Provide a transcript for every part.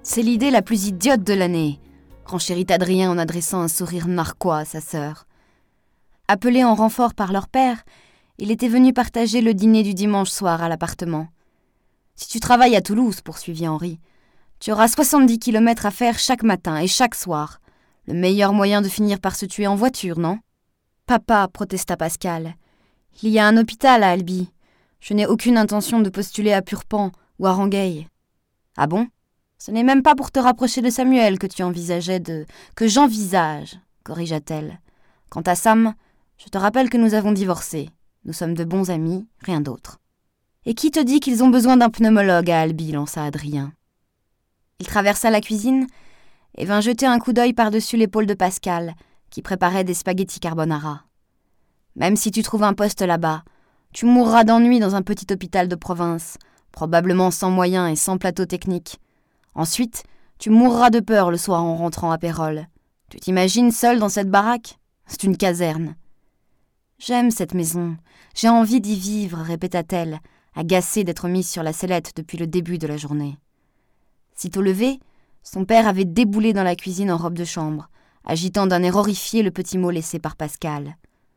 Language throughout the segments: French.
C'est l'idée la plus idiote de l'année, renchérit Adrien en adressant un sourire narquois à sa sœur. Appelé en renfort par leur père, il était venu partager le dîner du dimanche soir à l'appartement. « Si tu travailles à Toulouse, poursuivit Henri, tu auras 70 kilomètres à faire chaque matin et chaque soir. Le meilleur moyen de finir par se tuer en voiture, non ?»« Papa, protesta Pascal, il y a un hôpital à Albi. Je n'ai aucune intention de postuler à Purpan ou à Rangueil. »« Ah bon ? Ce n'est même pas pour te rapprocher de Samuel que tu envisageais de... »« Que j'envisage, corrigea-t-elle. Quant à Sam, je te rappelle que nous avons divorcé. Nous sommes de bons amis, rien d'autre. »« Et qui te dit qu'ils ont besoin d'un pneumologue à Albi ?» lança Adrien. Il traversa la cuisine et vint jeter un coup d'œil par-dessus l'épaule de Pascal, qui préparait des spaghettis carbonara. « Même si tu trouves un poste là-bas, tu mourras d'ennui dans un petit hôpital de province, probablement sans moyens et sans plateau technique. Ensuite, tu mourras de peur le soir en rentrant à Pérols. Tu t'imagines seul dans cette baraque ? C'est une caserne. »« J'aime cette maison, j'ai envie d'y vivre, répéta-t-elle, agacée d'être mise sur la sellette depuis le début de la journée. Sitôt levé, son père avait déboulé dans la cuisine en robe de chambre, agitant d'un air horrifié le petit mot laissé par Pascal.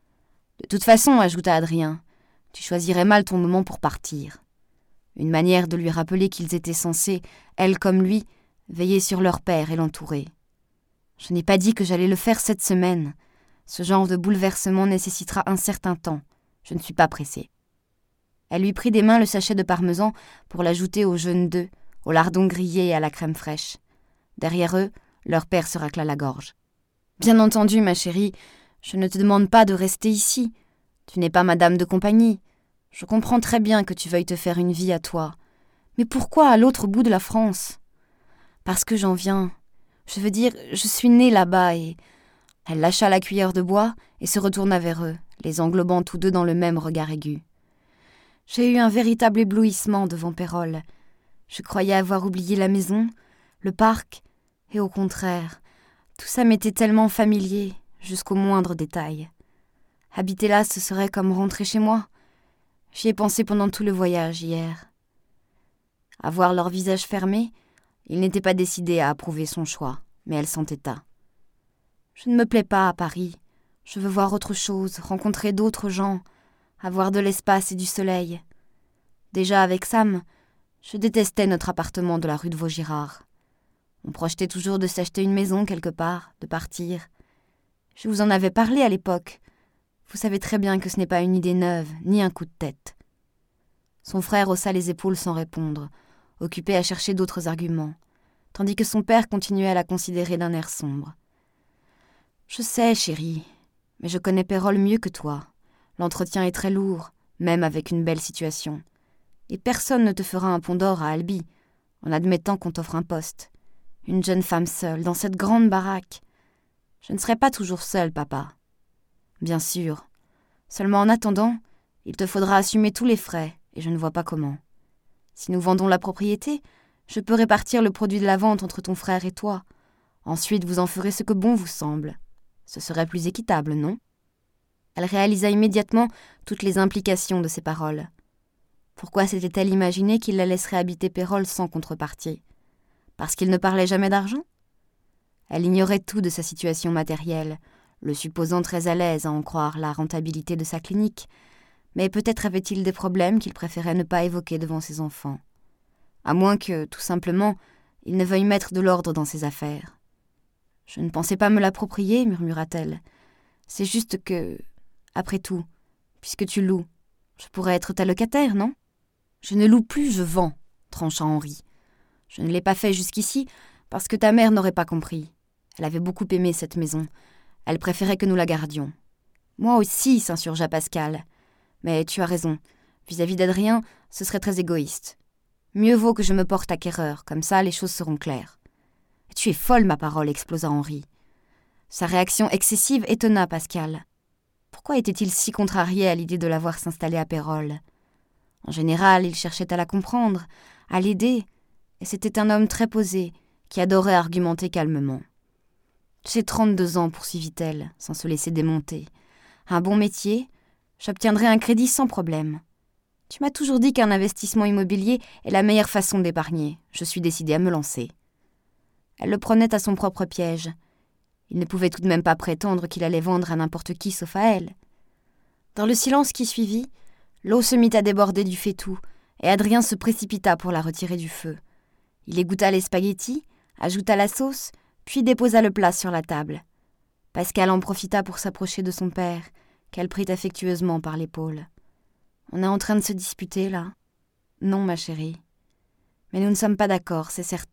« De toute façon, ajouta Adrien, tu choisirais mal ton moment pour partir. » Une manière de lui rappeler qu'ils étaient censés, elle comme lui, veiller sur leur père et l'entourer. « Je n'ai pas dit que j'allais le faire cette semaine. Ce genre de bouleversement nécessitera un certain temps. Je ne suis pas pressée. » Elle lui prit des mains le sachet de parmesan pour l'ajouter au jaune d'œuf, aux lardons grillés et à la crème fraîche. Derrière eux, leur père se racla la gorge. « Bien entendu, ma chérie, je ne te demande pas de rester ici. Tu n'es pas ma dame de compagnie. Je comprends très bien que tu veuilles te faire une vie à toi. Mais pourquoi à l'autre bout de la France ? » ?»« Parce que j'en viens. Je veux dire, je suis née là-bas et... » Elle lâcha la cuillère de bois et se retourna vers eux, les englobant tous deux dans le même regard aigu. « J'ai eu un véritable éblouissement devant Pérols. Je croyais avoir oublié la maison, le parc, et au contraire, tout ça m'était tellement familier, jusqu'au moindre détail. Habiter là, ce serait comme rentrer chez moi. J'y ai pensé pendant tout le voyage hier. » À voir leur visage fermé, il n'était pas décidé à approuver son choix, mais elle s'entêta. « Je ne me plais pas à Paris. Je veux voir autre chose, rencontrer d'autres gens, avoir de l'espace et du soleil. Déjà avec Sam, je détestais notre appartement de la rue de Vaugirard. On projetait toujours de s'acheter une maison quelque part, de partir. Je vous en avais parlé à l'époque. Vous savez très bien que ce n'est pas une idée neuve, ni un coup de tête. » Son frère haussa les épaules sans répondre, occupé à chercher d'autres arguments, tandis que son père continuait à la considérer d'un air sombre. « Je sais, chérie, mais je connais Pérols mieux que toi. L'entretien est très lourd, même avec une belle situation. Et personne ne te fera un pont d'or à Albi, en admettant qu'on t'offre un poste. Une jeune femme seule, dans cette grande baraque. Je ne serai pas toujours seule, papa. Bien sûr. Seulement en attendant, il te faudra assumer tous les frais, et je ne vois pas comment. Si nous vendons la propriété, je peux répartir le produit de la vente entre ton frère et toi. Ensuite, vous en ferez ce que bon vous semble. Ce serait plus équitable, non ? » Elle réalisa immédiatement toutes les implications de ces paroles. Pourquoi s'était-elle imaginé qu'il la laisserait habiter Pérols sans contrepartie ? Parce qu'il ne parlait jamais d'argent ? Elle ignorait tout de sa situation matérielle, le supposant très à l'aise à en croire la rentabilité de sa clinique, mais peut-être avait-il des problèmes qu'il préférait ne pas évoquer devant ses enfants. À moins que, tout simplement, il ne veuille mettre de l'ordre dans ses affaires. « Je ne pensais pas me l'approprier, murmura-t-elle. C'est juste que, après tout, puisque tu loues, je pourrais être ta locataire, non ? » ?»« Je ne loue plus, je vends, trancha Henri. Je ne l'ai pas fait jusqu'ici parce que ta mère n'aurait pas compris. Elle avait beaucoup aimé cette maison. Elle préférait que nous la gardions. Moi aussi, s'insurgea Pascal. Mais tu as raison. Vis-à-vis d'Adrien, ce serait très égoïste. Mieux vaut que je me porte acquéreur, comme ça les choses seront claires. « Tu es folle, ma parole !» explosa Henri. Sa réaction excessive étonna Pascal. Pourquoi était-il si contrarié à l'idée de la voir s'installer à Pérols ? En général, il cherchait à la comprendre, à l'aider, et c'était un homme très posé, qui adorait argumenter calmement. « J'ai 32 ans, poursuivit-elle, sans se laisser démonter. Un bon métier, j'obtiendrai un crédit sans problème. Tu m'as toujours dit qu'un investissement immobilier est la meilleure façon d'épargner. Je suis décidée à me lancer. » Elle le prenait à son propre piège. Il ne pouvait tout de même pas prétendre qu'il allait vendre à n'importe qui sauf à elle. Dans le silence qui suivit, l'eau se mit à déborder du fétou, et Adrien se précipita pour la retirer du feu. Il égoutta les spaghettis, ajouta la sauce, puis déposa le plat sur la table. Pascal en profita pour s'approcher de son père, qu'elle prit affectueusement par l'épaule. « On est en train de se disputer, là ?»« Non, ma chérie. Mais nous ne sommes pas d'accord, c'est certain. »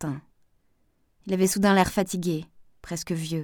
Il avait soudain l'air fatigué, presque vieux.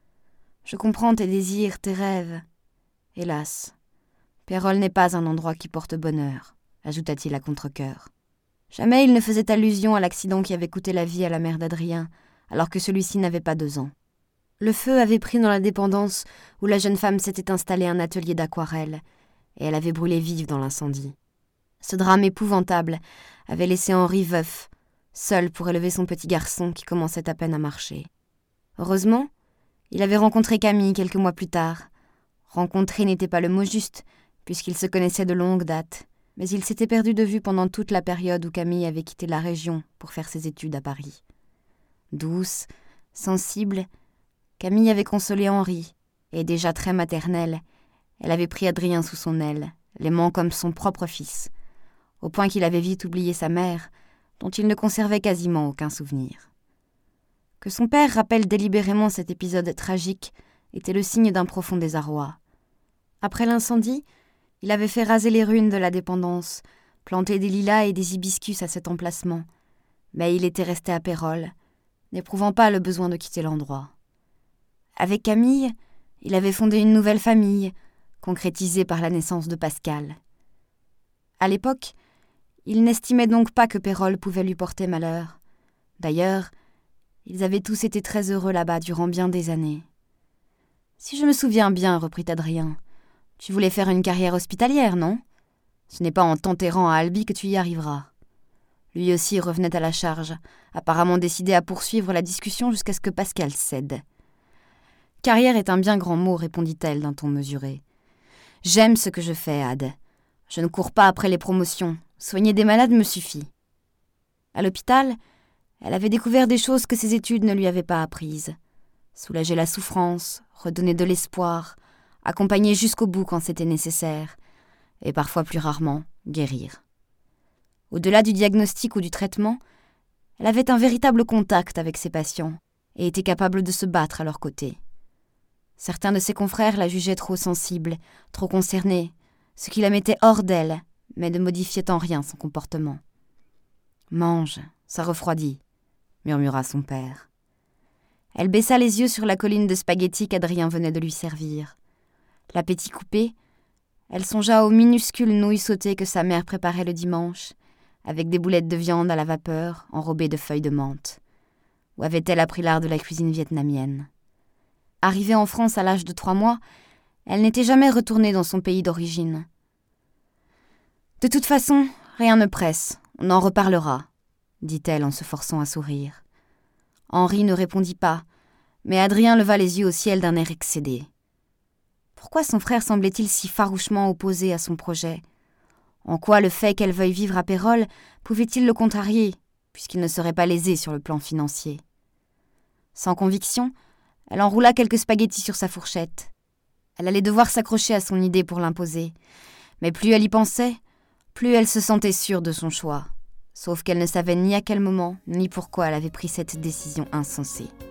« Je comprends tes désirs, tes rêves. Hélas, Pérolle n'est pas un endroit qui porte bonheur, » ajouta-t-il à contre-cœur. Jamais il ne faisait allusion à l'accident qui avait coûté la vie à la mère d'Adrien, alors que celui-ci n'avait pas 2 ans. Le feu avait pris dans la dépendance où la jeune femme s'était installée un atelier d'aquarelle, et elle avait brûlé vive dans l'incendie. Ce drame épouvantable avait laissé Henri veuf, seul pour élever son petit garçon qui commençait à peine à marcher. Heureusement, il avait rencontré Camille quelques mois plus tard. Rencontrer n'était pas le mot juste, puisqu'ils se connaissaient de longue date, mais ils s'étaient perdus de vue pendant toute la période où Camille avait quitté la région pour faire ses études à Paris. Douce, sensible, Camille avait consolé Henri, et déjà très maternelle, elle avait pris Adrien sous son aile, l'aimant comme son propre fils, au point qu'il avait vite oublié sa mère, dont il ne conservait quasiment aucun souvenir. Que son père rappelle délibérément cet épisode tragique était le signe d'un profond désarroi. Après l'incendie, il avait fait raser les ruines de la dépendance, planter des lilas et des hibiscus à cet emplacement, mais il était resté à Pérolle, n'éprouvant pas le besoin de quitter l'endroit. Avec Camille, il avait fondé une nouvelle famille, concrétisée par la naissance de Pascal. À l'époque, il n'estimait donc pas que Pérolle pouvait lui porter malheur. D'ailleurs, ils avaient tous été très heureux là-bas durant bien des années. « Si je me souviens bien, reprit Adrien, tu voulais faire une carrière hospitalière, non ? Ce n'est pas en t'enterrant à Albi que tu y arriveras. » Lui aussi revenait à la charge, apparemment décidé à poursuivre la discussion jusqu'à ce que Pascal cède. « Carrière est un bien grand mot, répondit-elle d'un ton mesuré. J'aime ce que je fais, Ad. Je ne cours pas après les promotions. Soigner des malades me suffit. » À l'hôpital, elle avait découvert des choses que ses études ne lui avaient pas apprises. Soulager la souffrance, redonner de l'espoir, accompagner jusqu'au bout quand c'était nécessaire, et parfois plus rarement, guérir. Au-delà du diagnostic ou du traitement, elle avait un véritable contact avec ses patients et était capable de se battre à leur côté. Certains de ses confrères la jugeaient trop sensible, trop concernée, ce qui la mettait hors d'elle, mais ne modifiait en rien son comportement. « Mange, ça refroidit », murmura son père. Elle baissa les yeux sur la colline de spaghettis qu'Adrien venait de lui servir. L'appétit coupé, elle songea aux minuscules nouilles sautées que sa mère préparait le dimanche, avec des boulettes de viande à la vapeur enrobées de feuilles de menthe. Où avait-elle appris l'art de la cuisine vietnamienne ? Arrivée en France à l'âge de 3 mois, elle n'était jamais retournée dans son pays d'origine. « De toute façon, rien ne presse, on en reparlera », dit-elle en se forçant à sourire. Henri ne répondit pas, mais Adrien leva les yeux au ciel d'un air excédé. Pourquoi son frère semblait-il si farouchement opposé à son projet ? En quoi le fait qu'elle veuille vivre à Pérolle pouvait-il le contrarier, puisqu'il ne serait pas lésé sur le plan financier ? Sans conviction, elle enroula quelques spaghettis sur sa fourchette. Elle allait devoir s'accrocher à son idée pour l'imposer, mais plus elle y pensait, plus elle se sentait sûre de son choix, sauf qu'elle ne savait ni à quel moment, ni pourquoi elle avait pris cette décision insensée.